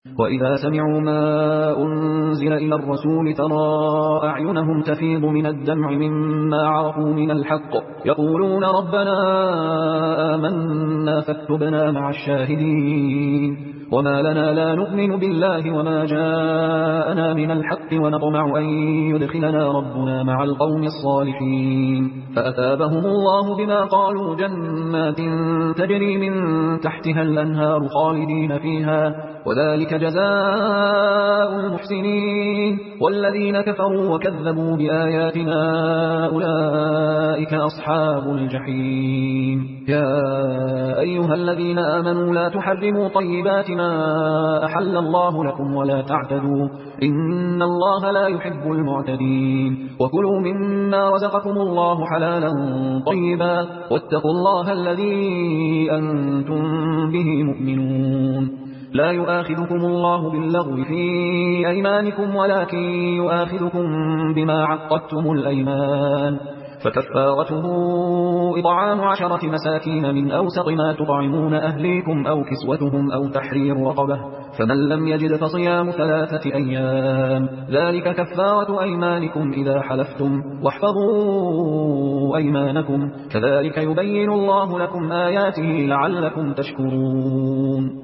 وإذا سمعوا ما أنزل إلى الرسول ترى أعينهم تفيض من الدمع مما عرفوا من الحق يقولون ربنا آمنا فاكتبنا مع الشاهدين وما لنا لا نؤمن بالله وما جاءنا من الحق ونطمع أن يدخلنا ربنا مع القوم الصالحين فأثابهم الله بما قالوا جنات تجري من تحتها الأنهار خالدين فيها وذلك جزاء المحسنين والذين كفروا وكذبوا بآياتنا أولئك أصحاب الجحيم يا أيها الذين آمنوا لا تحرموا طيبات ما أحل الله لكم ولا تعتدوا إن الله لا يحب المعتدين وكلوا مما رزقكم الله حلالا طيبا واتقوا الله الذي أنتم به مؤمنون لا يؤاخذكم الله باللغو في أيمانكم ولكن يؤاخذكم بما عقدتم الأيمان فكفارته إطعام 10 مساكين من أوسط ما تطعمون أهليكم أو كسوتهم أو تحرير رقبة فمن لم يجد فصيام 3 أيام ذلك كفارة أيمانكم إذا حلفتم واحفظوا أيمانكم كذلك يبين الله لكم آياته لعلكم تشكرون